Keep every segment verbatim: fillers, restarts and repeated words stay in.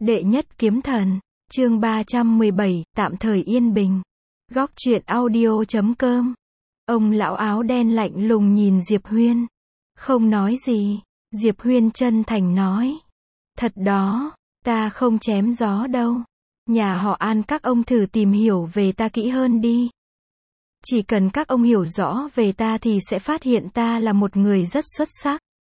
Đệ nhất kiếm thần, chương ba trăm mười bảy, tạm thời yên bình. Góc truyện audio chấm com. Ông lão áo đen lạnh lùng nhìn Diệp Huyên. Không nói gì, Diệp Huyên chân thành nói. Thật đó, ta không chém gió đâu. Nhà họ An các ông thử tìm hiểu về ta kỹ hơn đi. Chỉ cần các ông hiểu rõ về ta thì sẽ phát hiện ta là một người rất xuất sắc.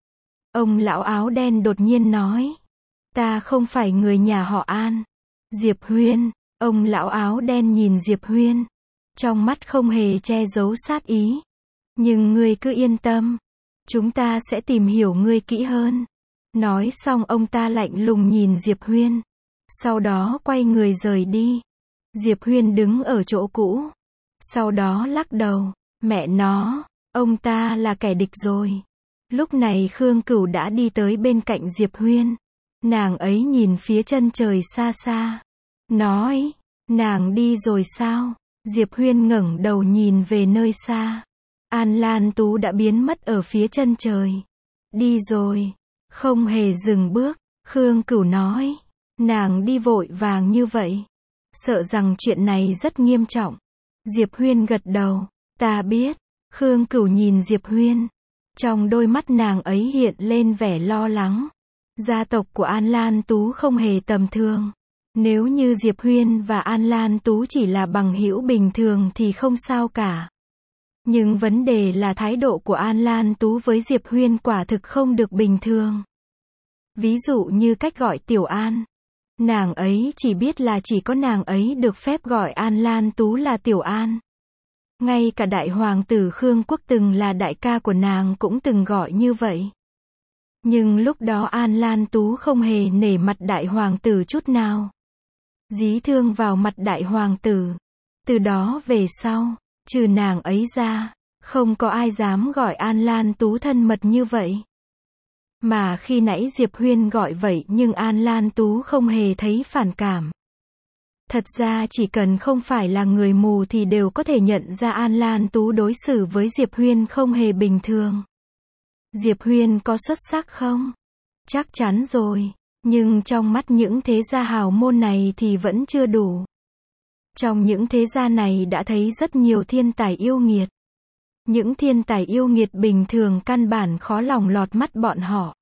Ông lão áo đen đột nhiên nói. Ta không phải người nhà họ An. Diệp Huyên, ông lão áo đen nhìn Diệp Huyên. Trong mắt không hề che giấu sát ý. Nhưng ngươi cứ yên tâm. Chúng ta sẽ tìm hiểu ngươi kỹ hơn. Nói xong ông ta lạnh lùng nhìn Diệp Huyên. Sau đó quay người rời đi. Diệp Huyên đứng ở chỗ cũ. Sau đó lắc đầu. Mẹ nó, ông ta là kẻ địch rồi. Lúc này Khương Cửu đã đi tới bên cạnh Diệp Huyên. Nàng ấy nhìn phía chân trời xa xa. Nói, nàng đi rồi sao? Diệp Huyên ngẩng đầu nhìn về nơi xa. An Lan Tú đã biến mất ở phía chân trời. Đi rồi. Không hề dừng bước. Khương Cửu nói. Nàng đi vội vàng như vậy. Sợ rằng chuyện này rất nghiêm trọng. Diệp Huyên gật đầu. Ta biết. Khương Cửu nhìn Diệp Huyên. Trong đôi mắt nàng ấy hiện lên vẻ lo lắng. Gia tộc của An Lan Tú không hề tầm thường. Nếu như Diệp Huyên và An Lan Tú chỉ là bằng hữu bình thường thì không sao cả. Nhưng vấn đề là thái độ của An Lan Tú với Diệp Huyên quả thực không được bình thường. Ví dụ như cách gọi Tiểu An. Nàng ấy chỉ biết là chỉ có nàng ấy được phép gọi An Lan Tú là Tiểu An. Ngay cả đại hoàng tử Khương Quốc từng là đại ca của nàng cũng từng gọi như vậy. Nhưng lúc đó An Lan Tú không hề nể mặt đại hoàng tử chút nào. Dí thương vào mặt đại hoàng tử. Từ đó về sau, trừ nàng ấy ra, không có ai dám gọi An Lan Tú thân mật như vậy. Mà khi nãy Diệp Huyên gọi vậy nhưng An Lan Tú không hề thấy phản cảm. Thật ra chỉ cần không phải là người mù thì đều có thể nhận ra An Lan Tú đối xử với Diệp Huyên không hề bình thường. Diệp Huyên có xuất sắc không? Chắc chắn rồi. Nhưng trong mắt những thế gia hào môn này thì vẫn chưa đủ. Trong những thế gia này đã thấy rất nhiều thiên tài yêu nghiệt. Những thiên tài yêu nghiệt bình thường căn bản khó lòng lọt mắt bọn họ.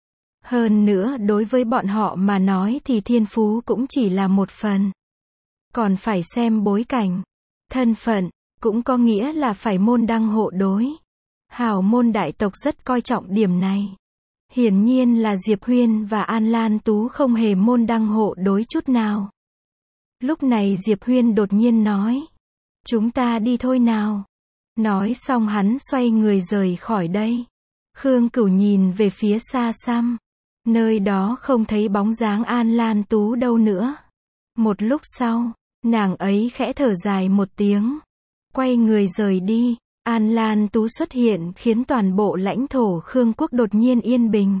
Hơn nữa đối với bọn họ mà nói thì thiên phú cũng chỉ là một phần. Còn phải xem bối cảnh, thân phận, cũng có nghĩa là phải môn đăng hộ đối. Hào môn đại tộc rất coi trọng điểm này. Hiển nhiên là Diệp Huyên và An Lan Tú không hề môn đăng hộ đối chút nào. Lúc này Diệp Huyên đột nhiên nói. Chúng ta đi thôi nào. Nói xong hắn xoay người rời khỏi đây. Khương Cửu nhìn về phía xa xăm. Nơi đó không thấy bóng dáng An Lan Tú đâu nữa. Một lúc sau, nàng ấy khẽ thở dài một tiếng. Quay người rời đi. An Lan Tú xuất hiện khiến toàn bộ lãnh thổ Khương Quốc đột nhiên yên bình.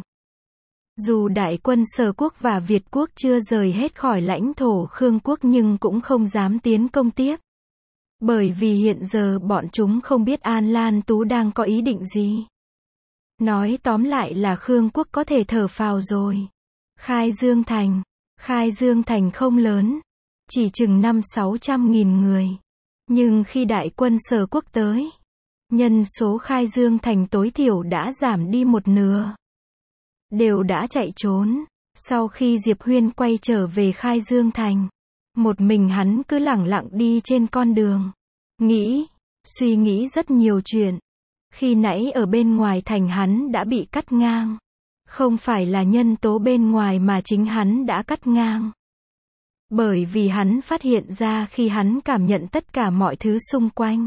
Dù đại quân Sở Quốc và Việt Quốc chưa rời hết khỏi lãnh thổ Khương Quốc nhưng cũng không dám tiến công tiếp. Bởi vì hiện giờ bọn chúng không biết An Lan Tú đang có ý định gì. Nói tóm lại là Khương Quốc có thể thở phào rồi. Khai Dương Thành. Khai Dương Thành không lớn. Chỉ chừng năm sáu trăm nghìn người. Nhưng khi đại quân Sở Quốc tới, nhân số Khai Dương Thành tối thiểu đã giảm đi một nửa. Đều đã chạy trốn. Sau khi Diệp Huyên quay trở về Khai Dương Thành, một mình hắn cứ lẳng lặng đi trên con đường. Nghĩ, suy nghĩ rất nhiều chuyện. Khi nãy ở bên ngoài thành hắn đã bị cắt ngang. Không phải là nhân tố bên ngoài mà chính hắn đã cắt ngang. Bởi vì hắn phát hiện ra khi hắn cảm nhận tất cả mọi thứ xung quanh.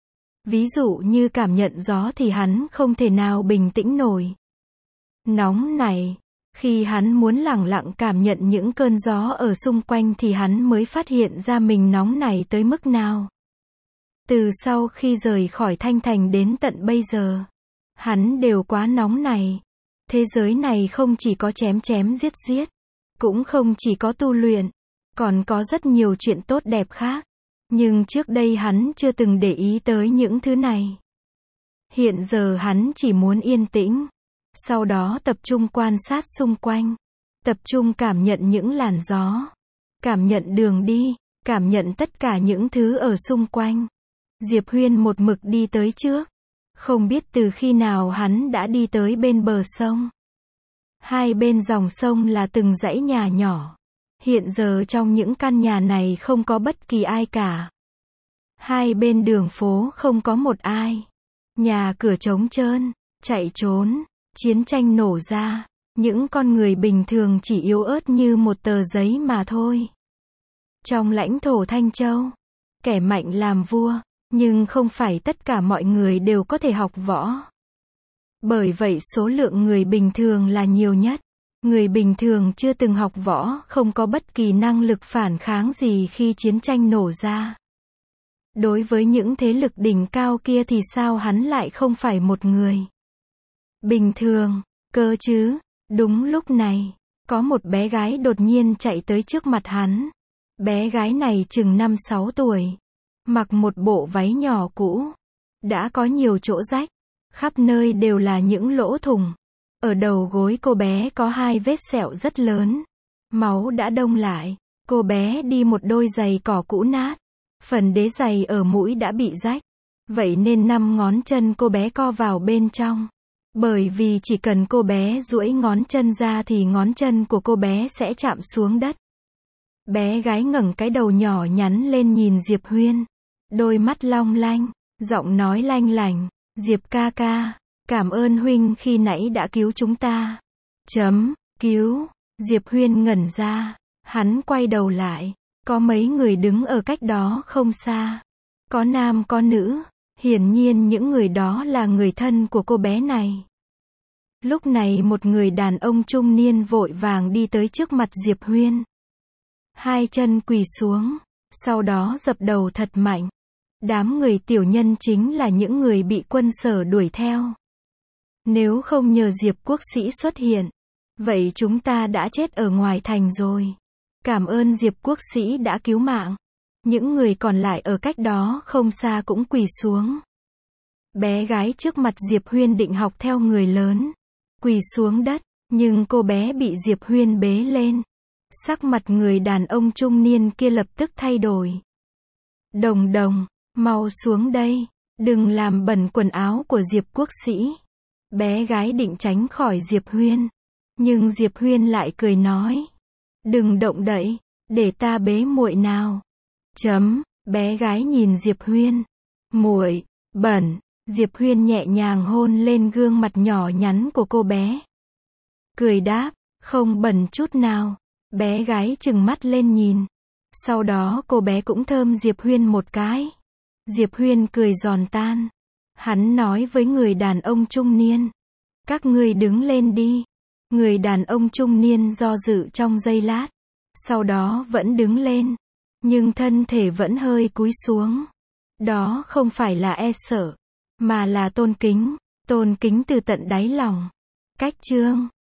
Ví dụ như cảm nhận gió thì hắn không thể nào bình tĩnh nổi. Nóng này, khi hắn muốn lẳng lặng cảm nhận những cơn gió ở xung quanh thì hắn mới phát hiện ra mình nóng này tới mức nào. Từ sau khi rời khỏi Thanh Thành đến tận bây giờ, hắn đều quá nóng này. Thế giới này không chỉ có chém chém giết giết, cũng không chỉ có tu luyện, còn có rất nhiều chuyện tốt đẹp khác. Nhưng trước đây hắn chưa từng để ý tới những thứ này. Hiện giờ hắn chỉ muốn yên tĩnh. Sau đó tập trung quan sát xung quanh. Tập trung cảm nhận những làn gió. Cảm nhận đường đi. Cảm nhận tất cả những thứ ở xung quanh. Diệp Huyên một mực đi tới trước. Không biết từ khi nào hắn đã đi tới bên bờ sông. Hai bên dòng sông là từng dãy nhà nhỏ. Hiện giờ trong những căn nhà này không có bất kỳ ai cả. Hai bên đường phố không có một ai. Nhà cửa trống trơn, chạy trốn, chiến tranh nổ ra. Những con người bình thường chỉ yếu ớt như một tờ giấy mà thôi. Trong lãnh thổ Thanh Châu, kẻ mạnh làm vua, nhưng không phải tất cả mọi người đều có thể học võ. Bởi vậy số lượng người bình thường là nhiều nhất. Người bình thường chưa từng học võ không có bất kỳ năng lực phản kháng gì khi chiến tranh nổ ra. Đối với những thế lực đỉnh cao kia thì sao hắn lại không phải một người bình thường, cơ chứ? Đúng lúc này, có một bé gái đột nhiên chạy tới trước mặt hắn. Bé gái này chừng năm sáu tuổi, mặc một bộ váy nhỏ cũ, đã có nhiều chỗ rách, khắp nơi đều là những lỗ thủng. Ở đầu gối cô bé có hai vết sẹo rất lớn, máu đã đông lại. Cô bé đi một đôi giày cỏ cũ nát, phần đế giày ở mũi đã bị rách, vậy nên năm ngón chân cô bé co vào bên trong. Bởi vì chỉ cần cô bé duỗi ngón chân ra thì ngón chân của cô bé sẽ chạm xuống đất. Bé gái ngẩng cái đầu nhỏ nhắn lên nhìn Diệp Huyên. Đôi mắt long lanh, giọng nói lanh lành. Diệp ca ca, cảm ơn huynh khi nãy đã cứu chúng ta. Chấm, cứu. Diệp Huyên ngẩn ra. Hắn quay đầu lại. Có mấy người đứng ở cách đó không xa. Có nam có nữ. Hiển nhiên những người đó là người thân của cô bé này. Lúc này một người đàn ông trung niên vội vàng đi tới trước mặt Diệp Huyên. Hai chân quỳ xuống, sau đó dập đầu thật mạnh. Đám người tiểu nhân chính là những người bị quân Sở đuổi theo. Nếu không nhờ Diệp quốc sĩ xuất hiện, vậy chúng ta đã chết ở ngoài thành rồi. Cảm ơn Diệp quốc sĩ đã cứu mạng. Những người còn lại ở cách đó không xa cũng quỳ xuống. Bé gái trước mặt Diệp Huyên định học theo người lớn, quỳ xuống đất, nhưng cô bé bị Diệp Huyên bế lên. Sắc mặt người đàn ông trung niên kia lập tức thay đổi. Đồng đồng, mau xuống đây, đừng làm bẩn quần áo của Diệp quốc sĩ. Bé gái định tránh khỏi Diệp Huyên, nhưng Diệp Huyên lại cười nói. Đừng động đậy, để ta bế muội nào. Chấm, bé gái nhìn Diệp Huyên. Muội, bẩn. Diệp Huyên nhẹ nhàng hôn lên gương mặt nhỏ nhắn của cô bé. Cười đáp, không bẩn chút nào. Bé gái trừng mắt lên nhìn. Sau đó cô bé cũng thơm Diệp Huyên một cái. Diệp Huyên cười giòn tan. Hắn nói với người đàn ông trung niên. Các ngươi đứng lên đi. Người đàn ông trung niên do dự trong giây lát. Sau đó vẫn đứng lên. Nhưng thân thể vẫn hơi cúi xuống. Đó không phải là e sợ, mà là tôn kính. Tôn kính từ tận đáy lòng. Cách chương